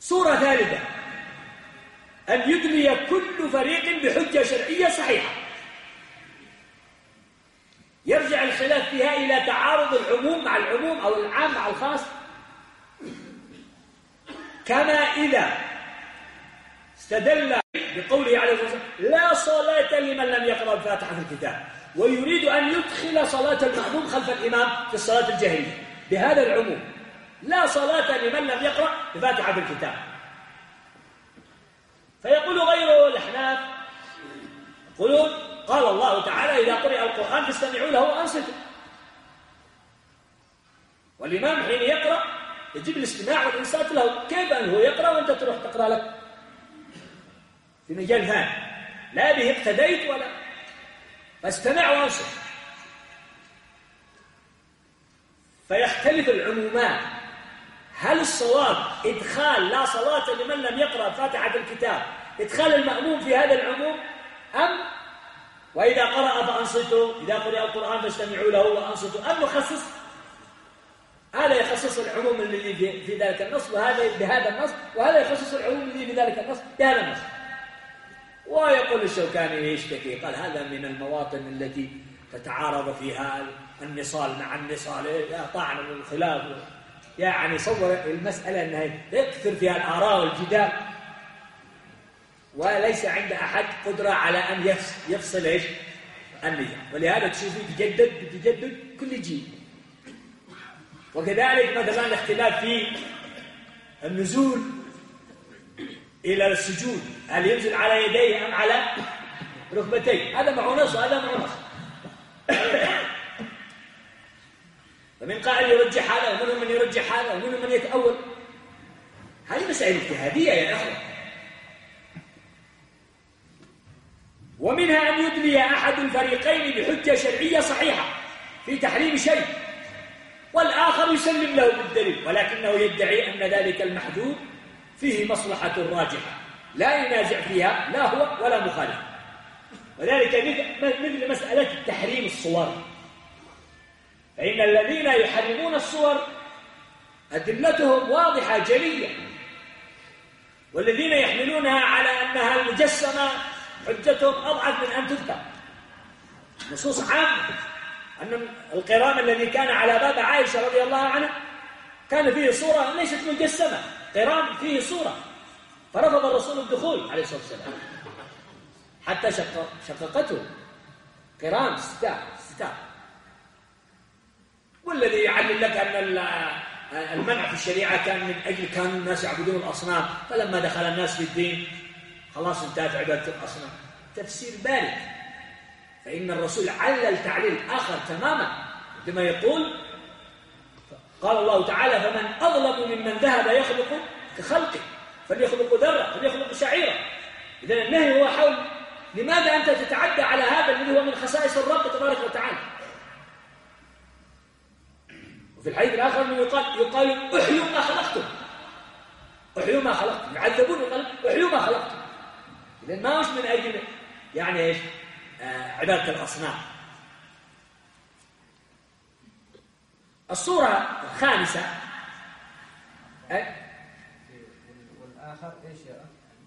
صورة ثالثة أن يدلي كل فريق بحجة شرعية صحيحة يرجع الخلاف فيها إلى تعارض العموم مع العموم أو العام مع الخاص، كما إذا استدل بقوله عليه الصلاة والسلام لا صلاة لمن لم يقرأ الفاتحة في الكتاب، ويريد أن يدخل صلاة المأموم خلف الإمام في الصلاة الجاهلية بهذا العموم، لا صلاة لمن لم يقرأ الفاتحة في الكتاب. فيقول غيره الأحناف يقولون قال الله تعالى إذا قرئ القرآن فاستمعوا له وأنصتوا، والإمام حين يقرأ يجب الاستماع والإنصات له. كيف أنه يقرأ وأنت تروح تقرأ لك في مجال ثاني لا به اقتديت ولا، فاستمع وانصت. فيختلف العمومان، هل الصواب إدخال لا صلاة لمن لم يقرأ فاتحة الكتاب إدخال المأموم في هذا العموم، أم وإذا قرأ فأنصتوا إذا قرأ القرآن فاستمعوا له وأنصتوا، أم نخصص هذا يخصص العموم الذي في ذلك النص وهذا بهذا النص، وهذا يخصص العموم الذي في ذلك النص بهذا النص. ويقول الشوكاني يشتكي قال هذا من المواطن التي تتعارض فيها النصال مع النصال، طعن الخلاف، يعني صور المسألة أنها يكثر فيها الآراء والجدال وليس عند أحد قدرة على أن يفصل إيش النية، ولهذا تشوفه يتجدد كل جيل. وكذلك مثلا الاختلاف في النزول إلى السجود، هل ينزل على يديه أم على ركبتيه، هذا معه نص وهذا معه نص. فمن قائل يرجح هذا ومنهم من يرجح هذا ومنهم من يتأول. هذه مسائل اجتهادية يا أخوة. ومنها أن يدلي أحد الفريقين بحجة شرعية صحيحة في تحريم شيء والآخر يسلم له بالدليل، ولكنه يدعي أن ذلك المحذور فيه مصلحة راجحة لا ينازع فيها لا هو ولا مخالف. وذلك مثل مسألة تحريم الصور، فإن الذين يحرمون الصور أدلتهم واضحة جلية، والذين يحملونها على أنها المجسمة حجتهم أضعف من أن تذكر. نصوص عامة أن القرام الذي كان على باب عائشة رضي الله عنها كان فيه صورة ليست مجسمة، قرام فيه صورة، فرفض الرسول الدخول عليه الصلاة والسلام حتى شققته قرام ستار. والذي يعلل لك أن المنع في الشريعة كان من أجل كان الناس يعبدون الأصنام، فلما دخل الناس في الدين خلاص انتهت عبادة الأصنام. تفسير بارد. فإن الرسول علل تعليل آخر تماما عندما يقول قال الله تعالى فمن أظلم ممن ذهب يخلق كخلقه فليخلق ذرة فليخلق شعيرة. إذن النهي هو حول لماذا أنت تتعدى على هذا الذي هو من خصائص الرب تبارك وتعالى. وفي الحديث الآخر يقال احيوا ما خلقتم، احيوا ما خلقتم، يعذبون احيوا ما خلقتم. إذن ما هوش من أجل يعني إيش عبادة الأصنام. الصورة الخامسة والآخر إيش يا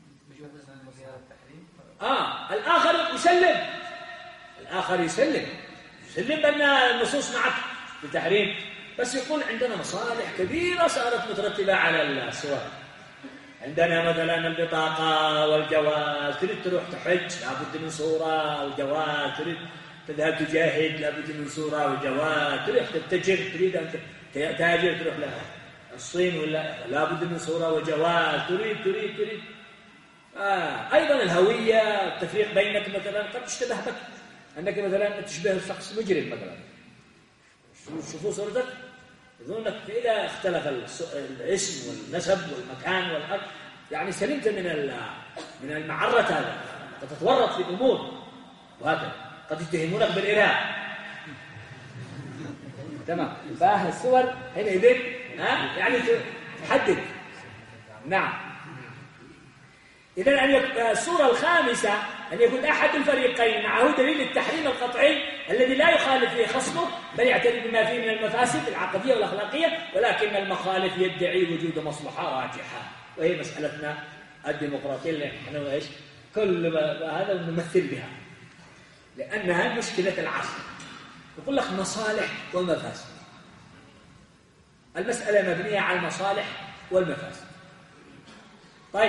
الآخر يسلم، الآخر يسلم بأن النصوص معك في التحريم، بس يقول عندنا مصالح كبيرة صارت مترتبة على الصور. عندنا مثلا البطاقة والجواز، تريد تروح تحج لابد من صورة وجواز، تريد تذهب تجاهد لابد من صورة وجواز، تروح تتجر تريد أن تاجر تروح للصين ولا لابد من صورة وجواز، تريد أيضا الهوية، التفريق بينك مثلا قد تشتبه بك أنك مثلا تشبه شخص مجرم مثلا، شوفوا صورتك يظنك إذا اختلف الاسم والنسب والمكان والأرض يعني سلمت من المعرة، هذا قد تتورط في أمور وهكذا، قد يتهمونك بالإرهاب. تمام. فأهل الصور حينئذ يعني تحدد. نعم. إذن الصورة الخامسة أن يكون أحد الفريقين معه دليل التحريم القطعي الذي لا يخالف فيه خصمه بل يعترف بما فيه من المفاسد العقدية والأخلاقية، ولكن المخالف يدعي وجود مصلحة راجحة. وهي مسألتنا الديمقراطية اللي نحن إيش كل هذا نمثل بها، لأنها مشكلة العصر. يقول لك مصالح ومفاسد. المسألة مبنية على المصالح والمفاسد. طيب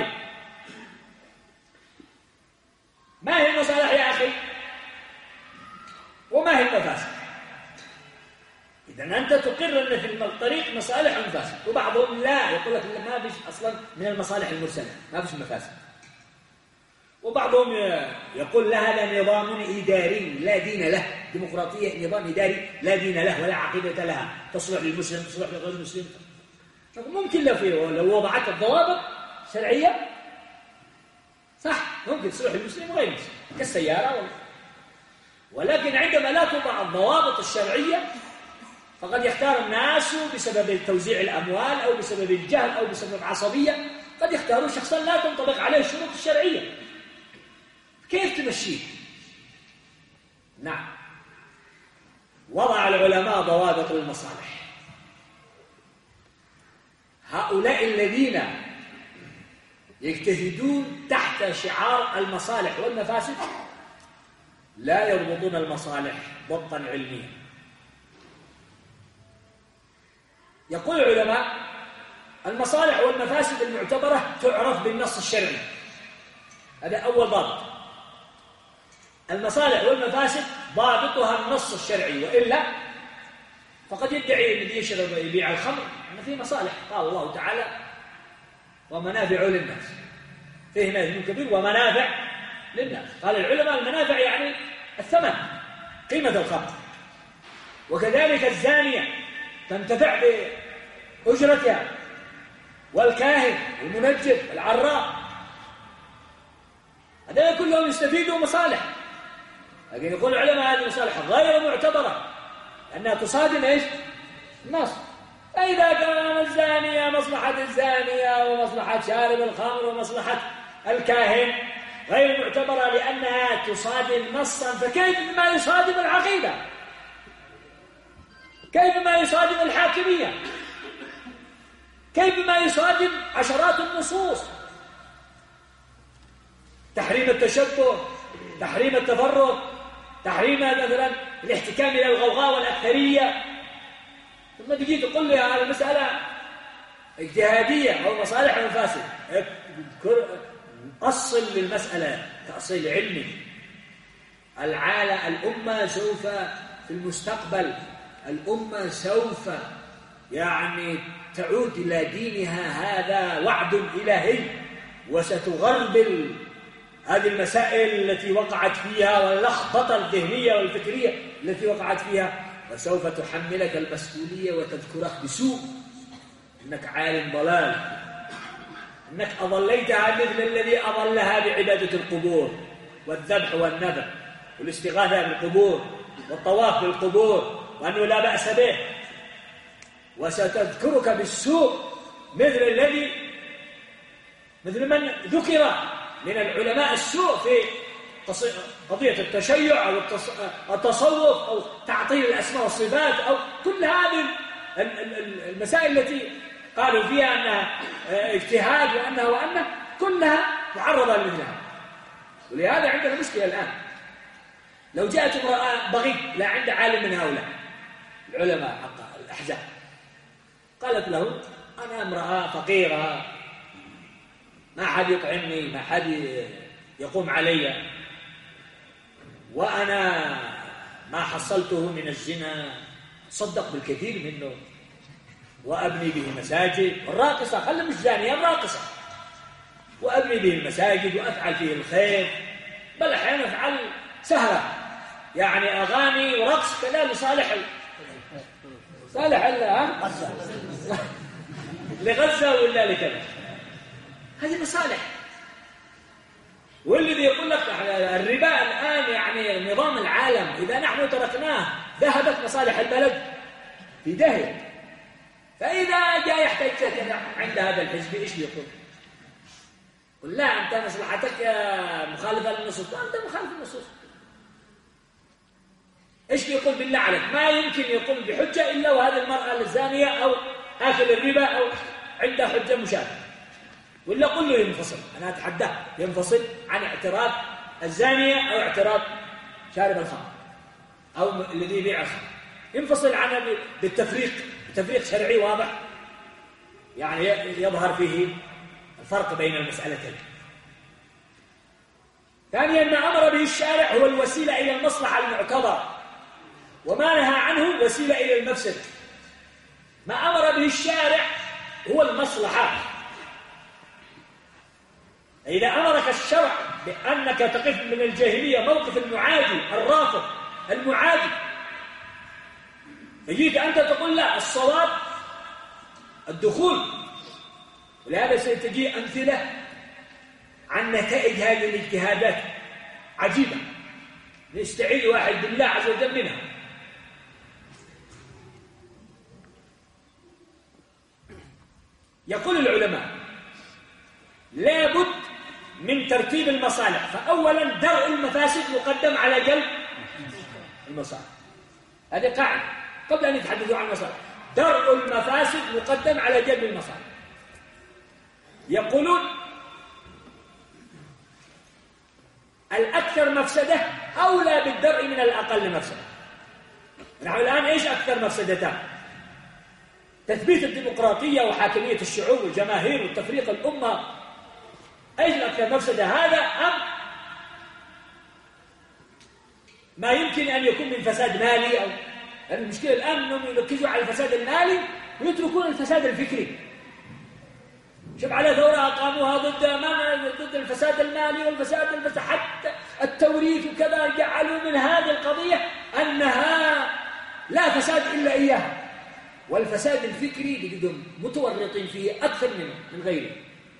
ما هي المصالح يا أخي وما هي المفاسد؟ إذا أنت تقر أن في الطريق مصالح ومفاسد، وبعضهم لا يقول لك ما فيش أصلا من المصالح المرسلة، ما فيش مفاسد. وبعضهم يقول هذا نظام إداري لا دين له، ديمقراطية نظام إداري لا دين له ولا عقيدة لها، تصلح للمسلم تصلح لغير المسلم. ممكن لو وضعت الضوابط شرعية صح، ممكن تصلح للمسلم وغير المسلم كالسيارة ولكن عندما لا توضع الضوابط الشرعية فقد يختار الناس بسبب توزيع الأموال أو بسبب الجهل أو بسبب عصبية، قد يختاروا شخصا لا تنطبق عليه الشروط الشرعية. كيف تمشيه؟ نعم، وضع العلماء ضوابط للمصالح. هؤلاء الذين يجتهدون تحت شعار المصالح والمفاسد لا يضبطون المصالح ضبطا علميا. يقول العلماء المصالح والمفاسد المعتبرة تعرف بالنص الشرعي، هذا أول ضابط. المصالح والمفاسد ضابطها النص الشرعي، وإلا فقد يدعي الذي يشرب يبيع الخمر أن فيه مصالح، قال الله تعالى ومنافع للناس، فيه نافع كبير ومنافع للناس. قال العلماء المنافع يعني الثمن، قيمة الخمر. وكذلك الزانية تنتفع بأجرتها، والكاهن والمنجد والعراف، هذا كلهم يستفيدوا مصالح. لكن يقول العلماء هذه مصالح غير معتبرة لأنها تصادم ايش؟ النص. فإذا كان الزانية مصلحة الزانية ومصلحة شارب الخمر ومصلحة الكاهن غير معتبرة لأنها تصادم نصا، فكيف ما يصادم العقيدة؟ كيف ما يصادم الحاكمية؟ كيف ما يصادم عشرات النصوص؟ تحريم التشبه، تحريم التفرق، تحريم مثلا الاحتكام إلى الغوغاء والأكثرية. ثم تجي تقول لي هذه المسألة اجتهادية أو مصالح ومفاسد. أصل للمسألة تأصيل علمي. الأمة سوف في المستقبل الأمة سوف يعني تعود إلى دينها، هذا وعد إلهي، وستغربل هذه المسائل التي وقعت فيها واللخبطة الذهنية والفكرية التي وقعت فيها، وسوف تحملك المسؤولية وتذكرك بسوء إنك عالم ضلال، إنك أضليتها مثل الذي أضلها بعبادة القبور والذبح والنذر والاستغاثة بالقبور والطواف بالقبور، وأنه لا بأس به. وستذكرك بالسوء مثل من ذكر من العلماء السوء في قضية التشيع أو التصوف أو تعطيل الأسماء والصفات أو كل هذه المسائل التي قالوا فيها أنها اجتهاد وأنها كلها معرضة لمثل هذا. ولهذا عندنا مشكلة الآن. لو جاءت امرأة بغي لا عند عالم من هؤلاء العلماء حق الأحزاب قالت له أنا امرأة فقيرة، ما حد يطعمني، ما حد يقوم علي، وأنا ما حصلته من الزنا صدق بالكثير منه وأبني به مساجد. الراقصة خلي مش زانية، الراقصة، وأبني به المساجد وأفعل فيه الخير، بل أحيانا أفعل سهرة يعني أغاني ورقص كذا لصالح لغزة ولا لكذا. هذه مصالح. والذي يقول لك الربا الآن يعني نظام العالم إذا نحن تركناه ذهبت مصالح البلد في داهية. فإذا جاء يحتاج عند هذا الحزب إيش يقول؟ قل لا أنت مصلحتك مخالفة للنصوص، أنت مخالف للنصوص. إيش يقول بالله عليك؟ ما يمكن يقول بحجة إلا وهذه المرأة الزانية أو آكل الربا أو عندها حجة مشابهة. ولا كله ينفصل. أنا أتحداه ينفصل عن اعتراض الزانية أو اعتراض شارب الخمر أو الذي يبيع الخمر، ينفصل عنه بالتفريق، تفريق شرعي واضح يعني يظهر فيه الفرق بين المسألتين. ثانيا ما أمر به الشارع هو الوسيلة إلى المصلحة المعتبرة، وما نهى عنه وسيلة إلى المفسدة. ما أمر به الشارع هو المصلحة. إذا أمرك الشرع بأنك تقف من الجاهلية موقف المعادي الرافض المعادي، فجيت أنت تقول لا الصواب الدخول، ولهذا ستجي أمثلة عن نتائج هذه الاجتهادات عجيبة نستعيذ واحد بالله عز وجل منها. يقول العلماء لا بد من ترتيب المصالح، فأولا درء المفاسد مقدم على جلب المصالح. هذه قاعدة قبل أن يتحدثوا عن المصالح، درء المفاسد مقدم على جلب المصالح. يقولون الأكثر مفسدة أولى بالدرء من الأقل مفسدة. نحن الآن إيش أكثر مفسدتان؟ تثبيت الديمقراطية وحاكمية الشعوب والجماهير وتفريق الأمة. أيش الأكثر مفسدة، هذا أم ما يمكن أن يكون من فساد مالي؟ أو المشكلة الآن أنهم يركزوا على الفساد المالي ويتركون الفساد الفكري. شوف على ثورة أقاموها ضد الفساد المالي والفساد حتى التوريث وكذا، جعلوا من هذه القضية أنها لا فساد إلا إياها، والفساد الفكري بقدم متورطين فيه أكثر من غيره.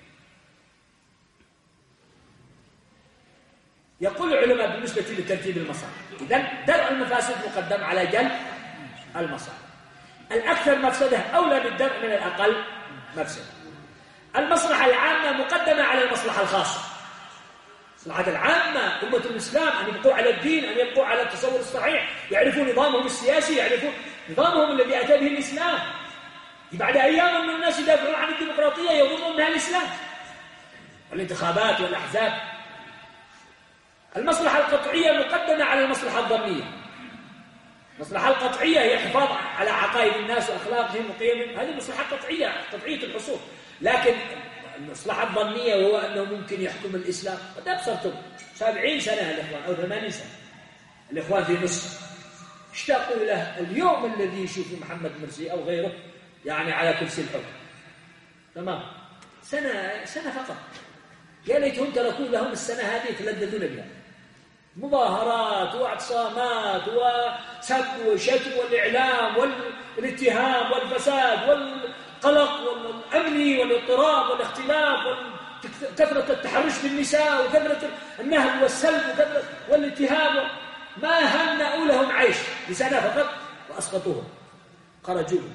يقول العلماء بالنسبة لترتيب المصالح إذن درء المفاسد مقدم على جلب المصالح. الأكثر مفسدة أولى بالدرء من الأقل مفسدة. المصلحة العامة مقدمة على المصلحة الخاصة. المصلحة العامة أمة الإسلام أن يبقوا على الدين، أن يبقوا على التصور الصحيح، يعرفوا نظامهم السياسي، يعرفوا نظامهم الذي أتى به الإسلام. بعد أيام من الناس يدافعون عن الديمقراطية يظنون أنها الإسلام والانتخابات والأحزاب. المصلحة القطعية مقدمة على المصلحة الظنية. المصلحة القطعية هي الحفاظ على عقائد الناس وأخلاقهم وقيمهم، هذه مصلحة قطعية قطعية الحصول. لكن المصلحة الظنية هو أنه ممكن يحكم الإسلام، قد أبصرتم 70 سنة الإخوان أو 80 سنة الإخوان في مصر اشتاقوا إلى اليوم الذي يشوفوا محمد مرسي أو غيره يعني على كرسي الحكم. تمام، سنة فقط، يا ليتهم تركوا لهم السنة هذه يتلذذون بها. مظاهرات واعتصامات وسب وشتم والإعلام والاتهام والفساد والقلق والأمن والاضطراب والاختلاف وكثرة التحرش بالنساء وكثرة النهب والسلب وكثرة والاتهام. ما هنأوا لهم عيش لسنة فقط وأسقطوهم خرجوهم.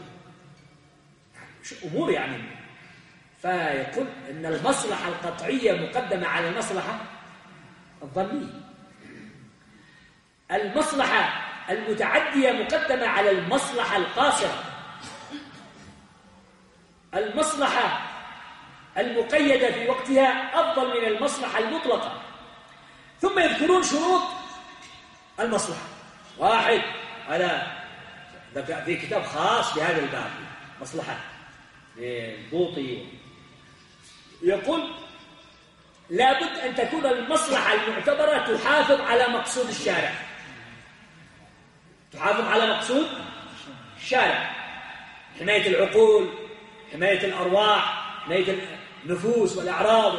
أمور يعني. فيقول إن المصلحة القطعية مقدمة على المصلحة الظنية. المصلحة المتعدية مقدمة على المصلحة القاصرة. المصلحة المقيدة في وقتها أفضل من المصلحة المطلقة. ثم يذكرون شروط المصلحة. واحد، هذا في كتاب خاص بهذا الباب مصلحة للبوطي، يقول لابد أن تكون المصلحة المعتبرة تحافظ على مقصود الشارع، تحافظ على مقصود الشارع، حماية العقول، حماية الأرواح، حماية النفوس والأعراض.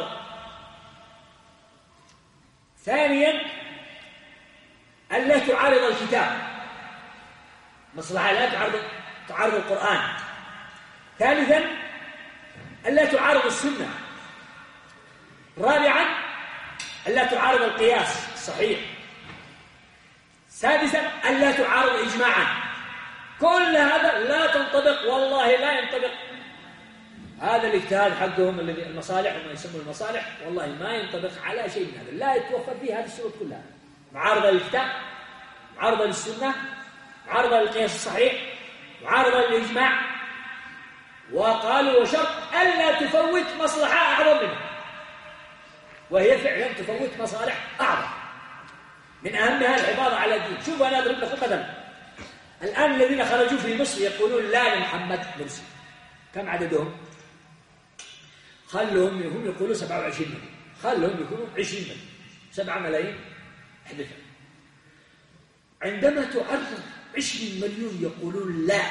ثانيا، ألا تعارض الكتاب، مصلحة لا تعارض القرآن. ثالثا، ألا تعارض السنة. رابعا، ألا تعارض القياس الصحيح. سادسا، ألا تعارض إجماعا. كل هذا لا تنطبق، والله لا ينطبق هذا الاجتهاد حقهم الذي المصالح وما يسمون المصالح، والله ما ينطبق على شيء من هذا، لا يتوفر فيه هذه الشروط كلها: معارضة للكتاب، معارضة للسنة، معارضة للقياس الصحيح، معارضة للإجماع. وقالوا وشرط ألا تفوت مصلحة أعظم منها، وهي فعلا تفوت مصالح أعظم، من أهمها الحفاظ على الدين. شوفوا أنا أضرب لكم مثلا، الآن الذين خرجوا في مصر يقولون لا لمحمد مرسي، كم عددهم؟ خلهم هم يقولوا 27 مليون، خلهم يكونوا 20 مليون، 7 ملايين حدثا. عندما تعرض 20 مليون يقولون لا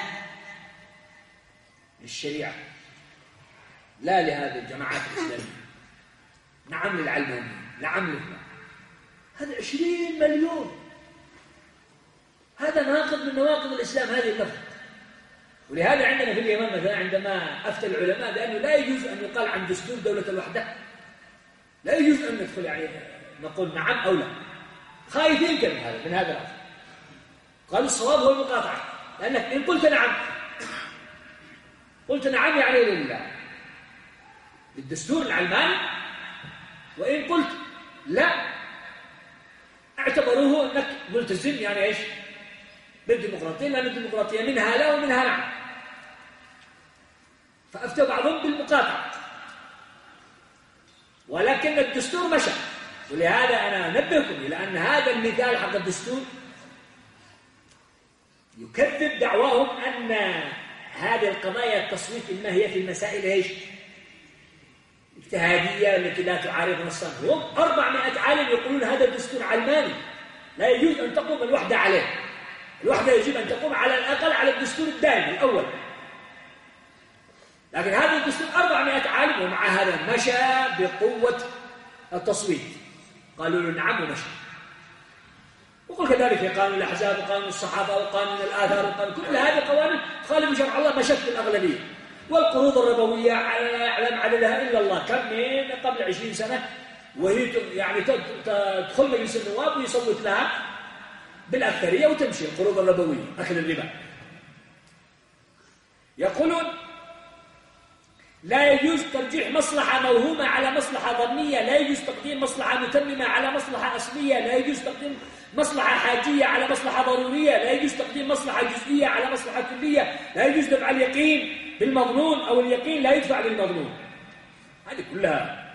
للشريعة، لا لهذه الجماعات الإسلامية، نعم للعلمانيين، نعم لهم، هذا 20 مليون، هذا ناقض من نواقض الإسلام هذه اللفظة. ولهذا عندنا في اليمن مثلا عندما أفتى العلماء بأنه لا يجوز أن يقال عن دستور دولة الوحدة، لا يجوز أن ندخل يعني نقول نعم أو لا، خايفين من هذا الأمر. قالوا الصواب هو المقاطعة، لأنك إن قلت نعم يعني للدستور العلماني، وإن قلت لا اعتبروه أنك ملتزم يعني إيش بالديمقراطية، لأن الديمقراطية منها لا ومنها نعم. فأفتى بعضهم بالمقاطعة، ولكن الدستور مشى. ولهذا أنا أنبهكم إلى أن هذا المثال حق الدستور يكذب دعواهم أن هذه القضايا التصويت إنما هي في المسائل إيش اجتهادية التي لا تعارض نصا. هم 400 عالم يقولون هذا الدستور علماني، لا يجوز أن تقوم الوحدة عليه، الوحدة يجب أن تقوم على الأقل على الدستور الدائم الأول. لكن هذا الدستور 400 عالم، ومع هذا مشى بقوة التصويت، قالوا له نعم ومشى. وقل كذلك في قانون الأحزاب وقانون الصحافة وقانون الآثار وقانون كل هذه قوانين تخالف شرع الله مشت بالأغلبية. والقروض الربوية يعلم عددها إلا الله كم من قبل 20 سنة، وهي يعني تدخل مجلس النواب ويصوت لها بالأكثرية وتمشي القروض الربوية أكل الربا. يقولون لا يجوز ترجيح مصلحة موهومة على مصلحة ظنية، لا يجوز تقديم مصلحة متممة على مصلحة أصلية، لا يجوز تقديم مصلحة حاجية على مصلحة ضرورية، لا يجوز تقديم مصلحة جزئية على مصلحة كلية، لا يجوز دفع اليقين بالمظنون أو اليقين لا يدفع بالمظنون. هذه كلها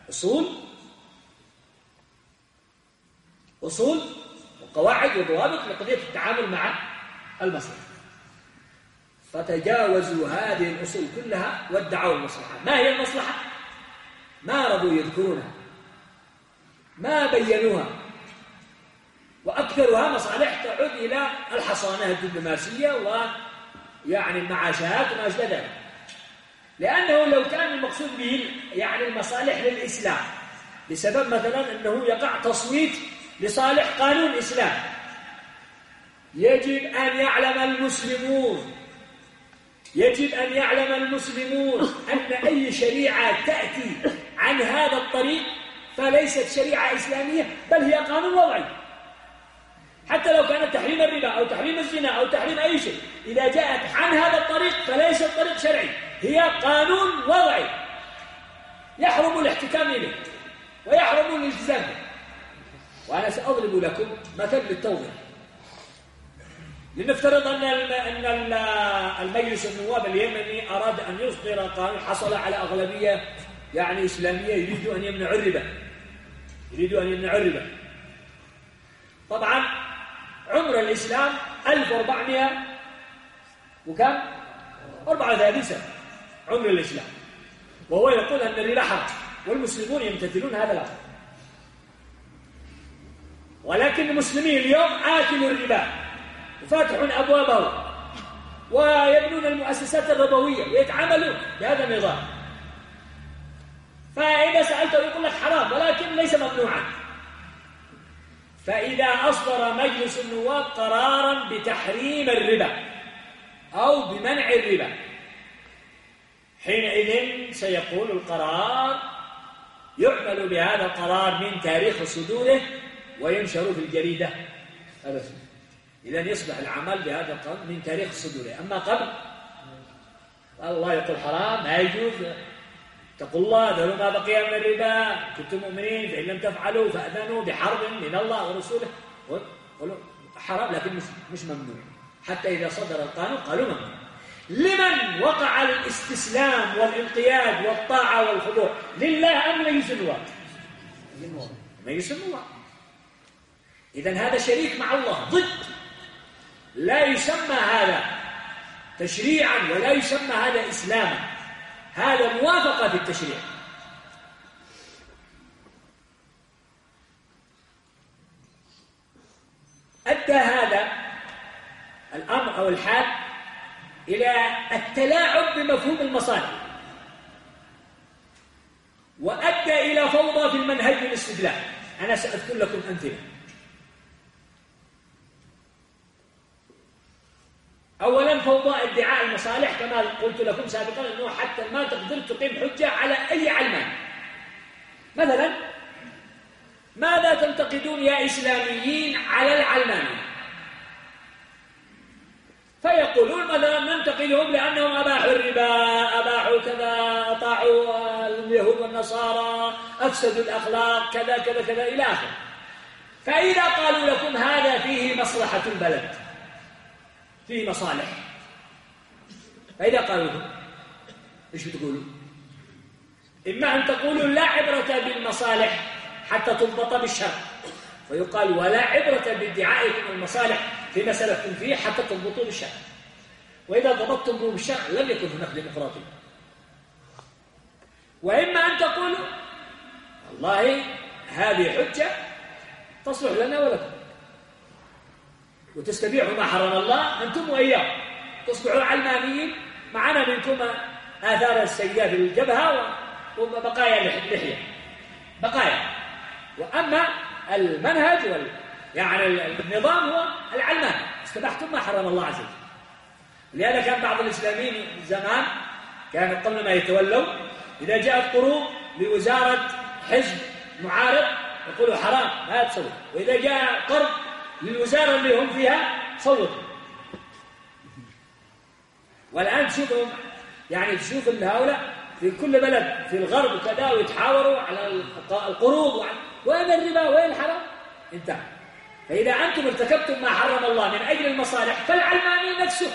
أصول وقواعد وضوابط لقضية التعامل مع المصلحة. فتجاوزوا هذه الأصول كلها وادعوا المصلحة. ما هي المصلحة؟ ما رضوا يذكرونها، ما بينوها، وأكثرها مصالح تعود إلى الحصانة الدبلوماسية ويعني المعاشات وما أشبه ذلك. لأنه لو كان المقصود به يعني المصالح للإسلام بسبب مثلا أنه يقع تصويت لصالح قانون الإسلام، يجب أن يعلم المسلمون أن أي شريعة تأتي عن هذا الطريق فليست شريعة إسلامية، بل هي قانون وضعي. حتى لو كانت تحريم الربا أو تحريم الزنا أو تحريم أي شيء، إذا جاءت عن هذا الطريق فليست طريق شرعي، هي قانون وضعي يحرم الاحتكام إليه ويحرم الالتزام به. وأنا سأضرب لكم مثل للتوضيح. لنفترض أن المجلس النواب اليمني أراد أن يصدر قانون، حصل على أغلبية يعني إسلامية يريدوا أن يمنعوا الربا. طبعا عمر الإسلام 1400 وكم 34 سنة عمر الإسلام، وهو يقول أن الربا حرام والمسلمون يمتثلون هذا الأمر. ولكن المسلمين اليوم آكلوا الربا وفاتحون أبوابه ويبنون المؤسسات الربوية ويتعاملون بهذا النظام. فإذا سألته يقول لك حرام ولكن ليس ممنوعا. فإذا أصدر مجلس النواب قرارا بتحريم الربا أو بمنع الربا، حينئذ سيقول القرار يعمل بهذا القرار من تاريخ صدوره وينشر في الجريدة. إذا يصبح العمل بهذا القانون من تاريخ صدوره. أما قبل الله يقول حرام ما يجوز، اتقوا الله ذروا ما بقي من الربا كنتم مؤمنين فإن لم تفعلوا فأذنوا بحرب من الله ورسوله. قالوا حرام لكن مش ممنوع، حتى إذا صدر القانون قالوا ممنوع. لمن وقع الاستسلام والانقياد والطاعة والخضوع؟ لله أم لمجلس النواب؟ مجلس النواب. إذن هذا شريك مع الله ضد، لا يسمى هذا تشريعا ولا يسمى هذا إسلاما، هذا موافقة في التشريع. أدى هذا الأمر أو الحال إلى التلاعب بمفهوم المصالح، وأدى إلى فوضى في المنهج والاستدلال. أنا سأذكر لكم أمثلة. أولا فوضى ادعاء المصالح، كما قلت لكم سابقا أنه حتى ما تقدر تقيم حجة على أي علمان. مثلا ماذا تنتقدون يا إسلاميين على العلمانية؟ فيقولون مثلا ننتقدهم لأنهم أباحوا الربا، أباحوا كذا، أطاعوا اليهود والنصارى، أفسدوا الأخلاق، كذا كذا كذا إلى آخره. فإذا قالوا لكم هذا فيه مصلحة البلد، فيه مصالح، فإذا قالوا لكم إيش بتقولوا؟ إما أن تقولوا لا عبرة بالمصالح حتى تضبط بالشرع، ويقال ولا عبرة بادعائكم المصالح في مسألة فيه حتى تضبطوا بالشرع، وإذا ضبطتم به بالشرع لم يكن هناك ديمقراطية. وإما أن تقولوا والله هذه حجة تصلح لنا ولكم، وتستبيحوا ما حرم الله أنتم وإياه، تصبحوا علمانيين، معنا منكم آثار السيئة في الجبهة وبقايا اللحية، بقايا. وأما المنهج يعني النظام هو العلمان، استبحتم ما حرم الله عز وجل. لهذا كان بعض الإسلاميين زمان كانوا قبل ما يتولوا إذا جاءت قروض لوزارة حزب معارض يقولوا حرام لا تصوت، وإذا جاء قرض للوزارة اللي هم فيها صوتوا. والآن تشوفهم يعني تشوف ان هؤلاء في كل بلد في الغرب كذا ويتحاوروا على القروض وين الربا وين الحرام، انتهى. فإذا أنتم ارتكبتم ما حرم الله من أجل المصالح فالعلماني نفسه.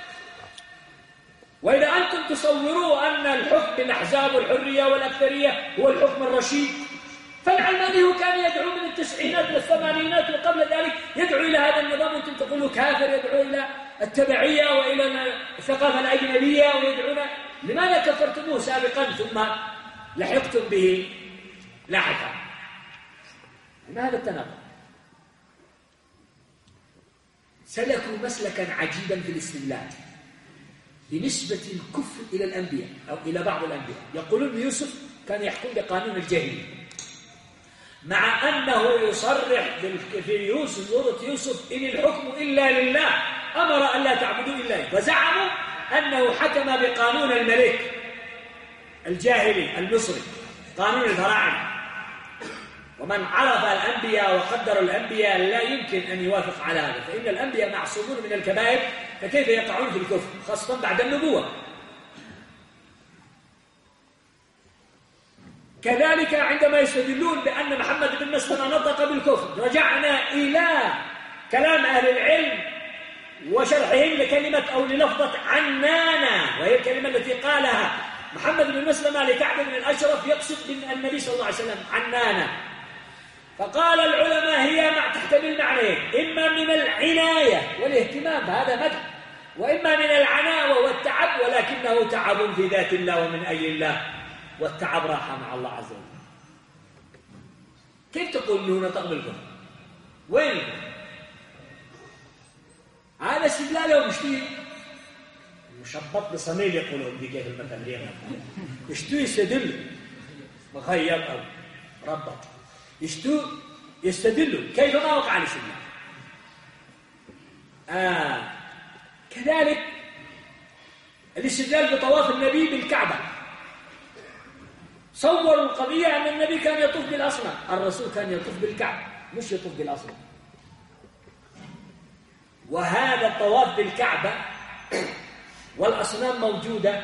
وإذا أنتم تصوروا أن الحكم بالأحزاب والحرية والأكثرية هو الحكم الرشيد، فالعلماني هو كان يدعو من التسعينات والثمانينات وقبل ذلك يدعو إلى هذا النظام، وأنتم تقولوا كافر، يدعو إلى التبعية وإلى الثقافة الأجنبية ويدعون. لماذا كفرتموه سابقا ثم لحقتم به لاحقا؟ ما هذا التناقض؟ سلكوا مسلكا عجيبا في الاستدلال بنسبة الكفر إلى الأنبياء أو إلى بعض الأنبياء. يقولون يوسف كان يحكم بقانون الجاهلية، مع أنه يصرح في سورة يوسف إن الحكم إلا لله، أمر أن لا تعبدوا إلا إياه، وزعموا أنه حكم بقانون الملك الجاهلي المصري، قانون الفراعنة. ومن عرف الأنبياء وقدر الأنبياء لا يمكن أن يوافق على هذا، فإن الأنبياء معصومون من الكبائر، فكيف يقعون في الكفر خاصة بعد النبوة؟ كذلك عندما يستدلون بأن محمد بن مسلمة نطق بالكفر، رجعنا إلى كلام أهل العلم وشرحهم لكلمة أو للفظة عنانا، وهي الكلمة التي قالها محمد بن مسلمة لكعب بن الأشرف يقصد النبي صلى الله عليه وسلم عنانا. فقال العلماء هي تحتمل معنيين، إما من العناية والاهتمام هذا مدح، وإما من العناوة والتعب، ولكنه تعب في ذات الله ومن أجل الله، والتعب راحة مع الله عز وجل. كيف تقول أنه نطق بالكفر؟ وين؟ هذا استدلاله مشتوي مشبط بصميل يقولون دي كيف المثل هي مشتوي يستدل مخيب أو ربط يستدل كيف ما وقع الاستدلال. كذلك الاستدلال بطواف النبي بالكعبة، صوروا القضية أن النبي كان يطوف بالأصنام، الرسول كان يطوف بالكعبة مش يطوف بالأصنام. وهذا الطواف بالكعبة والأصنام موجودة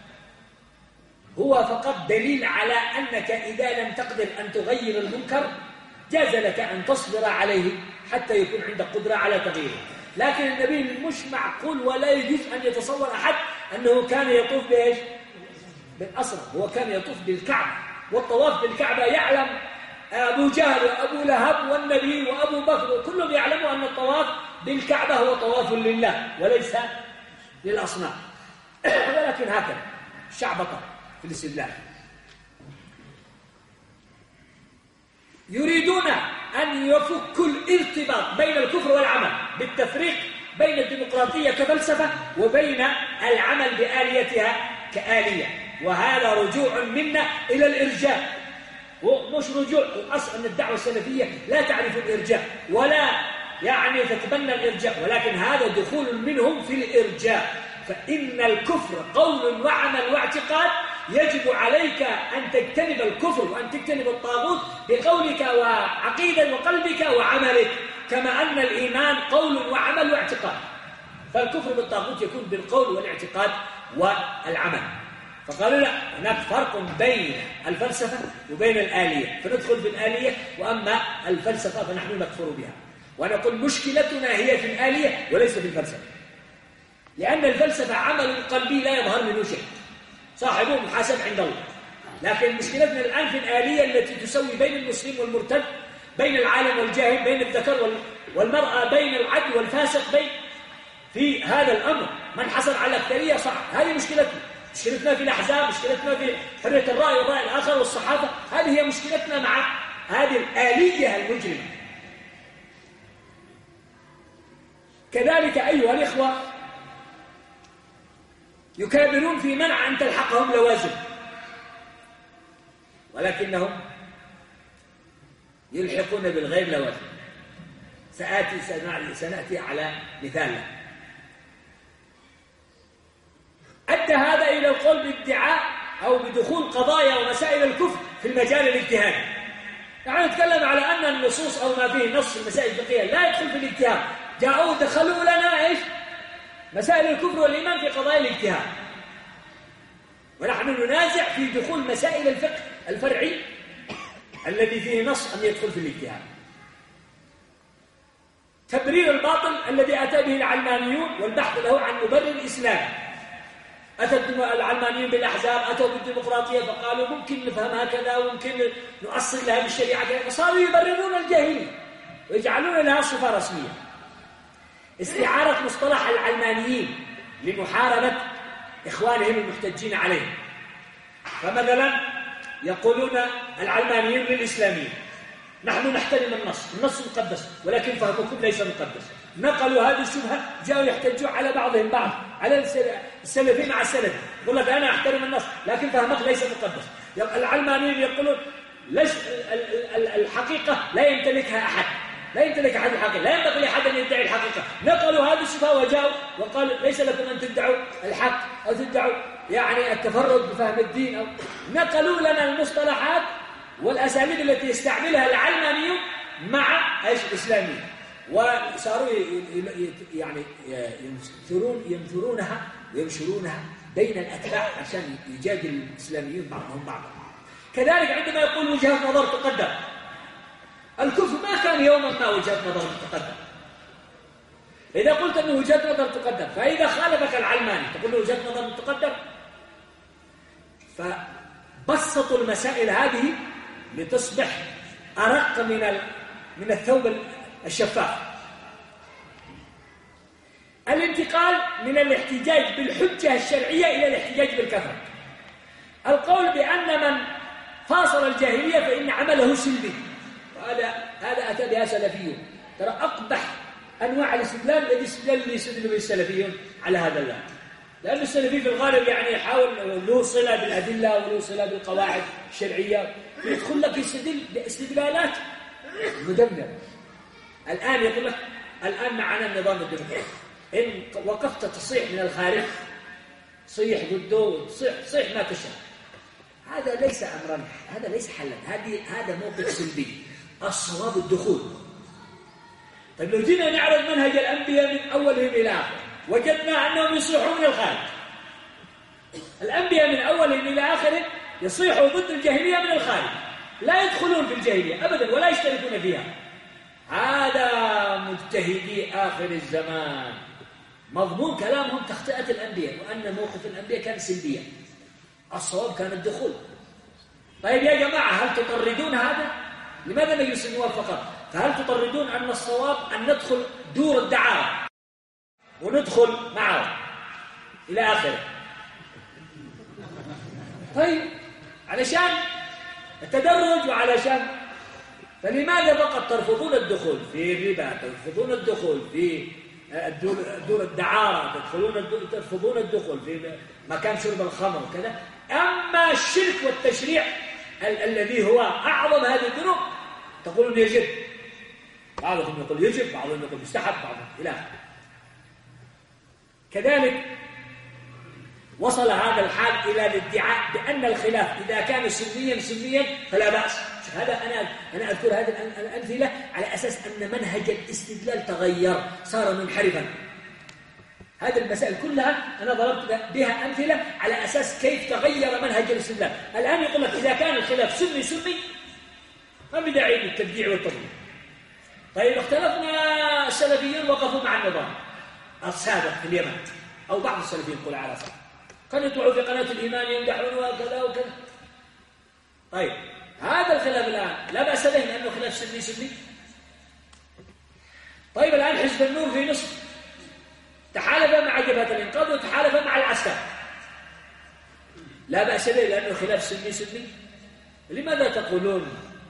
هو فقط دليل على أنك إذا لم تقدر أن تغير المنكر جاز لك أن تصبر عليه حتى يكون عندك قدرة على تغييره. لكن النبي مش معقول ولا يجوز أن يتصور أحد أنه كان يطوف بإيش؟ بالأصنام. هو كان يطوف بالكعبة، والطواف بالكعبة يعلم أبو جهل وأبو لهب والنبي وأبو بكر وكلهم يعلموا أن الطواف بالكعبة هو طواف لله وليس للأصنام. ولكن هكذا شعبطة في الاستدلال. يريدون أن يفكوا الارتباط بين الكفر والعمل بالتفريق بين الديمقراطية كفلسفة وبين العمل بآليتها كآلية، وهذا رجوع منا إلى الإرجاء. ومش رجوع، الأصل أن الدعوة السلفية لا تعرف الإرجاء ولا يعني تتبنى الإرجاء، ولكن هذا دخول منهم في الإرجاء. فإن الكفر قول وعمل واعتقاد، يجب عليك أن تجتنب الكفر وأن تجتنب الطاغوت بقولك وعقيدة وقلبك وعملك، كما أن الإيمان قول وعمل واعتقاد. فالكفر بالطاغوت يكون بالقول والاعتقاد والعمل. فقالوا لا، هناك فرق بين الفلسفة وبين الآلية، فندخل بالآلية، وأما الفلسفة فنحن نكفر بها. ونقول مشكلتنا هي في الآلية وليس في الفلسفة، لأن الفلسفة عمل قلبي لا يظهر منه شيء، صاحبه محاسب عند الله. لكن مشكلتنا الآن في الآلية التي تسوي بين المسلم والمرتد، بين العالم والجاهل، بين الذكر والمرأة، بين العدل والفاسق، بين في هذا الأمر من حصل على الأكثرية صعب. هذه مشكلتنا. مشكلتنا في الأحزاب، مشكلتنا في حرية الرأي والرأي الآخر والصحافة. هذه هي مشكلتنا مع هذه الآلية المجرمة. كذلك أيها الإخوة يكابرون في منع أن تلحقهم لوازم، ولكنهم يلحقون بالغير لوازم. سنأتي على مثال. أدى هذا إلى القول بادعاء أو بدخول قضايا ومسائل الكفر في المجال الاجتهادي. نحن نتكلم على أن النصوص أو ما فيه نص المسائل الفقهية لا يدخل في الاجتهاد. جاءوا دخلوا لنا إيش؟ مسائل الكفر والإيمان في قضايا الاجتهاد، ونحن ننازع في دخول مسائل الفقه الفرعي الذي فيه نص أن يدخل في الاجتهاد. تبرير الباطل الذي أتى به العلمانيون والبحث له عن مبرر إسلامي. أتى العلمانيون بالأحزاب، أتوا بالديمقراطية، فقالوا ممكن نفهمها كذا وممكن نؤصل لها بالشريعة كذا، فصاروا يبررون الجاهلية ويجعلون لها صفة رسمية. استعارة مصطلح العلمانيين لمحاربة إخوانهم المحتجين عليهم. فمثلا يقولون العلمانيين للإسلاميين نحن نحترم النص مقدس، ولكن فهمكم ليس مقدس. نقلوا هذه الشبهة، جاءوا يحتجوا على بعضهم بعض، على السلفي مع السلفي. يقول لك أنا أحترم النص لكن فهمك ليس مقدس. العلمانيين يقولون الحقيقة لا يمتلكها أحد، لا يمتلك أحد الحقيقة، لا ينبغي لأحد أن يدعي الحقيقة. نقلوا هذه الشبهة وجاءوا وقالوا ليس لكم أن تدعوا الحق أو تدعوا يعني التفرد بفهم الدين. أو نقلوا لنا المصطلحات والأساليب التي يستعملها العلمانيون مع الإسلاميين، وصاروا يعني ينثرونها وينشرونها بين الأتباع عشان يجادل الإسلاميين بعضهم بعضا. كذلك عندما يقول وجهة نظر تقدم، الكفر ما كان يوما ما وجهة نظر تقدم. إذا قلت أنه وجهة نظر تقدم، فإذا خالفك العلماني تقول له وجهة نظر تقدم. فبسطوا المسائل هذه لتصبح أرق من الثوب الشفاف. الانتقال من الاحتجاج بالحجة الشرعية إلى الاحتجاج بالكفر. القول بأن من فاصل الجاهلية فإن عمله سلبي، هذا أتى بها سلفيون. ترى أقبح أنواع الاستدلال الذي يستدل به السلفيون على هذا اللون، لأن السلفي في الغالب يعني يحاول له صلة بالأدلة وله صلة بالقواعد الشرعية، يدخل لك يستدل باستدلالات مدمرة. الآن يقول لك الآن معنا النظام الديمقراطي، إن وقفت تصيح من الخارج صيح ضده، صيح ما تشاء. هذا ليس أمرا، هذا ليس حلا، هذا موقف سلبي. الصواب الدخول. طيب لو جينا نعرض منهج الأنبياء من أولهم إلى آخر وجدنا أنهم يصيحون من الخارج. الأنبياء من أولهم إلى آخرهم يصيحوا ضد الجاهلية من الخارج، لا يدخلون في الجاهلية أبدا ولا يشتركون فيها. هذا مجتهدي آخر الزمان مضمون كلامهم تخطئة الأنبياء، وأن موقف الأنبياء كان سلبيا، الصواب كان الدخول. طيب يا جماعة، هل تطردون هذا؟ لماذا ما يسموها فقط؟ فهل تطردون أن الصواب أن ندخل دور الدعارة وندخل معه إلى آخره؟ طيب علشان التدرج وعلشان، فلماذا فقط ترفضون الدخول في الربا، ترفضون الدخول في دور الدعارة، ترفضون الدخول في مكان شرب الخمر وكذا؟ أما الشرك والتشريع الذي هو أعظم هذه الذنوب تقولون يجب، بعضهم يقول يجب، بعضهم يقول يستحب، بعضهم إلى آخره. كذلك وصل هذا الحال إلى الادعاء بأن الخلاف إذا كان سنيا فلا بأس. هذا أنا أذكر هذه الأمثلة على أساس أن منهج الاستدلال تغير، صار منحرفا. هذه المسائل كلها أنا ضربت بها أمثلة على أساس كيف تغير منهج الاستدلال. الآن يقول لك إذا كان الخلاف سني ما بداعي للتبديع والتضليل. طيب اختلفنا، السلفيين وقفوا مع النظام السابق في اليمن، أو بعض السلفيين يقول على صح، كانوا يطلعوا في قناة الإيمان يمدحون وكذا وكذا. طيب هذا الخلاف الآن لا بأس به لأنه خلاف سني. طيب الآن حزب النور في مصر تحالف مع جبهة الإنقاذ وتحالف مع العسكر، لا بأس به لأنه خلاف سني. لماذا تقولون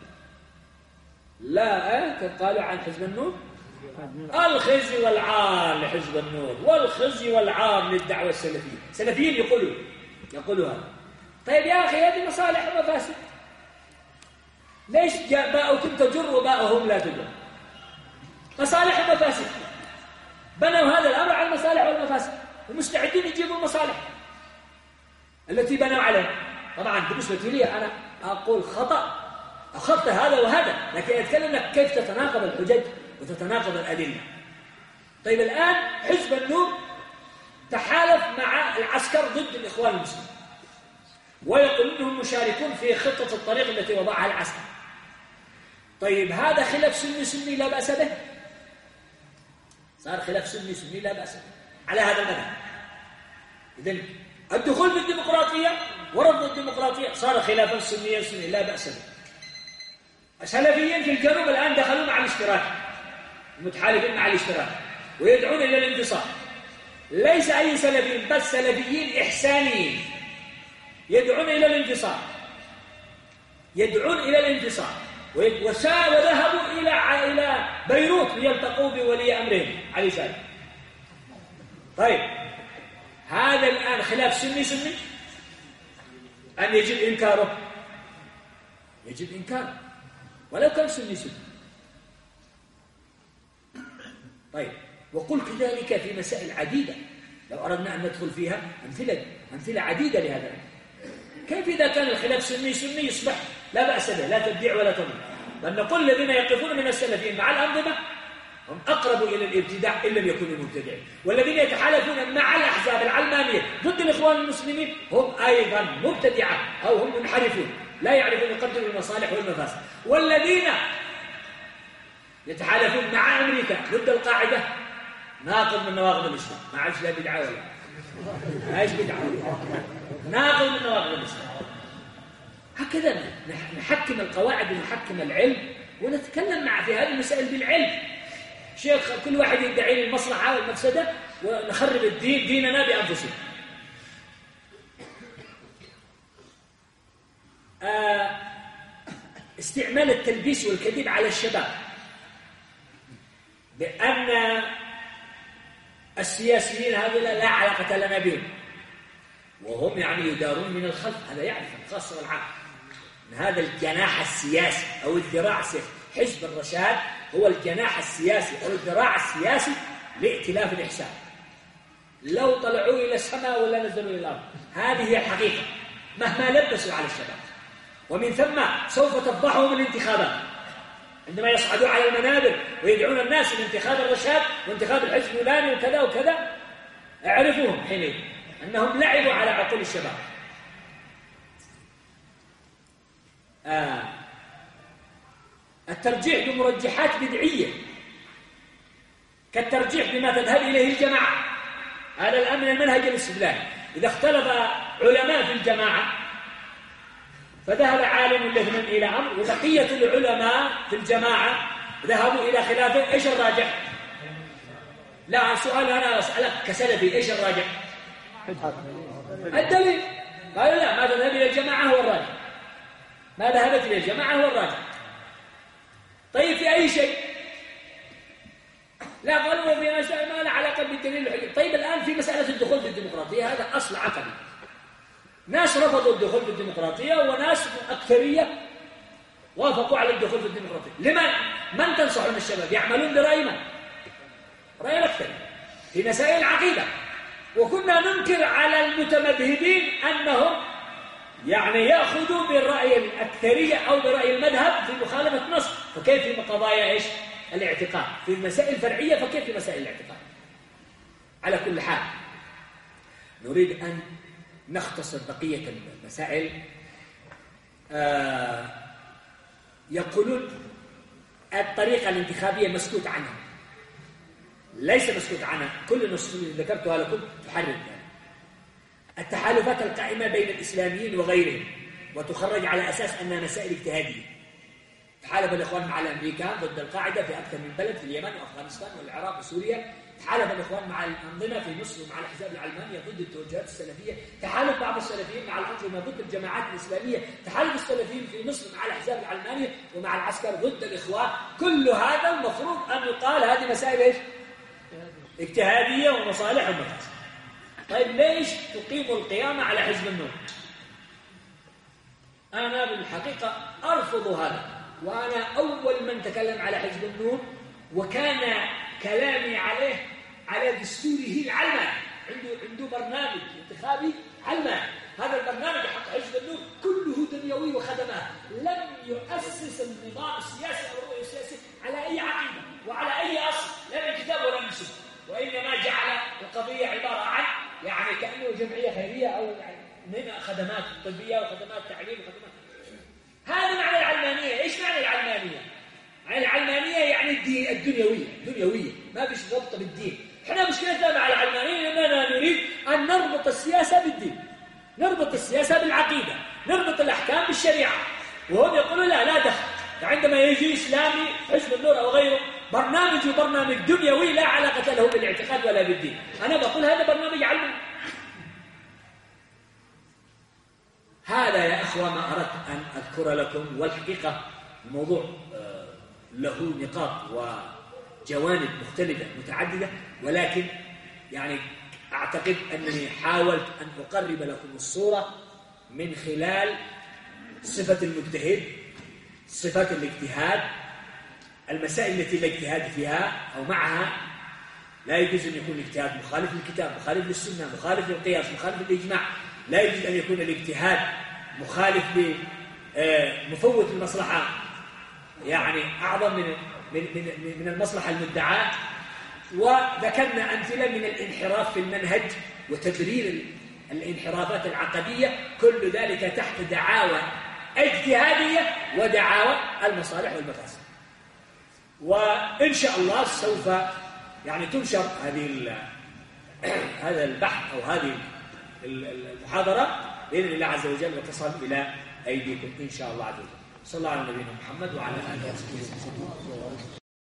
لا؟ قالوا عن حزب النور الخزي والعار لحزب النور والخزي والعار للدعوة السلفية. السلفيين يقولوا هذا. طيب يا أخي، هذه مصالح ومفاسد، ليش باءكم تجر وباءهم لا تجر؟ مصالح ومفاسد، بنوا هذا الأمر على المصالح والمفاسد، ومستعدين يجيبوا المصالح التي بنوا عليها. طبعا بالنسبة لي أنا أقول خطأ، أخذت هذا وهذا، لكن أتكلم لك كيف تتناقض الحجج وتتناقض الأدلة. طيب الآن حزب النور تحالف مع العسكر ضد الإخوان المسلمين، ويقول أنهم مشاركون في خطة الطريق التي وضعها العسكر. طيب هذا خلاف سني لا بأس به، صار خلاف سني لا بأس به على هذا المذهب. إذن الدخول في الديمقراطية ورفض الديمقراطية صار خلافا سني لا بأس به. السلفيين في الجنوب الآن دخلوا مع الاشتراك، المتحالفين مع الاشتراك، ويدعون إلى الانتصار. ليس أي سلفيين، بس سلفيين إحسانيين يدعون إلى الانتصار، وذهبوا إلى بيروت ليلتقوا بولي أمرهم علي سالم. طيب هذا الآن خلاف سني أن يجب إنكاره، يجب إنكاره ولو كان سني. طيب وقل كذلك في مسائل عديدة لو أردنا أن ندخل فيها أمثلة عديدة لهذا. كيف إذا كان الخلاف سني يصبح لا بأس به، لا تبديع ولا تضليل؟ بل نقول الذين يقفون من السلفيين مع الأنظمة هم أقرب إلى الابتداع إن لم يكونوا مبتدعين، والذين يتحالفون مع الأحزاب العلمانية ضد الإخوان المسلمين هم أيضا مبتدعة أو هم منحرفون لا يعرفون يقدروا المصالح والمفاسد. والذين يتحالفون مع أمريكا ضد القاعدة ناقض من نواقض الإسلام، ما عادش لا بدعة ولا ما عادش بدعة، ناقض من نواقض الإسلام. هكذا نحكم القواعد ونحكم العلم ونتكلم في هذه المسائل بالعلم. شيخ كل واحد يدعي المصلحة والمفسدة ونخرب ديننا بأنفسنا. استعمال التلبيس والكذب على الشباب بأن السياسيين هذول لا علاقة لنا بهم، وهم يعني يدارون من الخلف. هذا يعرف الخاص والعام من هذا الجناح السياسي أو الذراع السياسي. حزب الرشاد هو الجناح السياسي أو الذراع السياسي لائتلاف الإحسان. لو طلعوا إلى السماء ولا نزلوا إلى الأرض، هذه هي الحقيقة مهما لبسوا على الشباب. ومن ثم سوف تفضحهم الانتخابات عندما يصعدوا على المنابر ويدعون الناس لانتخاب الرشاد وانتخاب الحزب الفلاني وكذا وكذا. اعرفوهم حينئذ أنهم لعبوا على عقول الشباب. الترجيح بمرجحات بدعية كالترجيح بما تذهب إليه الجماعة هذا الآن من المنهج الاستدلالي. إذا اختلف علماء في الجماعة فذهب عالم الاثنين إلى أمر وبقية العلماء في الجماعة ذهبوا إلى خلافه، إيش الراجح؟ لا، سؤال أنا أسألك كسلفي، إيش الراجح؟ الدليل. قالوا لا، ما ذهب إلى الجماعة هو الراجح، ما ذهبت إلى الجماعة هو الراجح. طيب في أي شيء؟ لا، قالوا في مسألة ما لها علاقة بالدليل الحجي. طيب الآن في مسألة الدخول في الديمقراطية، هذا أصل عقدي. ناس رفضوا الدخول في الديمقراطية وناس أكثرية وافقوا على الدخول في الديمقراطية. من تنصحون الشباب يعملون برأي من؟ رأي الأكثر في مسائل العقيدة. وكنا ننكر على المتمذهبين أنهم يعني يأخذوا بالرأي الأكثرية أو برأي المذهب في مخالفة نص، فكيف في قضايا إيش؟ الاعتقاد. في المسائل الفرعية فكيف في مسائل الاعتقاد؟ على كل حال نريد أن نختصر بقية المسائل. يقولون الطريقة الانتخابية مسكوت عنها. ليس مسكوت عنها، كل النصوص اللي ذكرتها لكم تحرر ذلك. التحالفات القائمة بين الإسلاميين وغيرهم وتخرج على أساس أنها مسائل اجتهادية. تحالف الإخوان مع الأمريكان ضد القاعدة في أكثر من بلد، في اليمن وأفغانستان والعراق وسوريا. تحالف الإخوان مع الأنظمة في مصر ومع الأحزاب العلمانية ضد التوجهات السلفية. تحالف بعض السلفيين مع الأنظمة ضد الجماعات الإسلامية. تحالف السلفيين في مصر مع الأحزاب العلمانية ومع العسكر ضد الإخوان. كل هذا المفروض أن يقال هذه مسائل إيش؟ اجتهادية ومصالح ومفاسد. طيب ليش تقيم القيامة على حزب النور؟ أنا بالحقيقة أرفض هذا، وأنا أول من تكلم على حزب النور، وكان كلامي على دستوره العلماني. عنده برنامج انتخابي علماني. هذا البرنامج حق حزب النور كله دنيوي وخدمات، لم يؤسس النظام السياسي أو الرؤية السياسية على أي عقيدة وعلى أي أصل، لا من كتاب ولا من سنة، وإنما جعل القضية عبارة عن يعني كأنه جمعية خيرية أو من خدمات طبية وخدمات تعليم وخدمات. هذا معنى العلمانية. إيش معنى العلمانية؟ العلمانية يعني الدين الدنيوية، ما فيش ربط بالدين. إحنا مشكلتنا مع العلمانية أننا نريد أن نربط السياسة بالدين، نربط السياسة بالعقيدة، نربط الأحكام بالشريعة، وهم يقولوا لا دخل. عندما يجي إسلامي حزب النور أو غيره برنامج دنيوي لا علاقة له بالاعتقاد ولا بالدين، أنا بقول هذا برنامج علمي. هذا يا أخوة ما أردت أن أذكر لكم. والحقيقة الموضوع له نقاط وجوانب مختلفة متعددة، ولكن يعني أعتقد أنني حاولت أن أقرب لكم الصورة من خلال صفة المجتهد، صفات الاجتهاد، المسائل التي لا اجتهاد فيها أو معها. لا يجوز أن يكون الاجتهاد مخالف للكتاب، مخالف للسنة، مخالف للقياس، مخالف للإجماع. لا يجوز أن يكون الاجتهاد مخالف لمفوت المصلحة، يعني أعظم من المصلحة المدعاة. وذكرنا أمثلة من الانحراف في المنهج وتبرير الانحرافات العقدية، كل ذلك تحت دعاوى اجتهادية ودعاوى المصالح والمفاسد. وإن شاء الله سوف يعني تنشر هذا البحث أو هذه المحاضرة بإذن الله عز وجل وتصل إلى أيديكم إن شاء الله عز وجل. صلى الله على نبينا محمد وعلى آله وصحبه وسلم.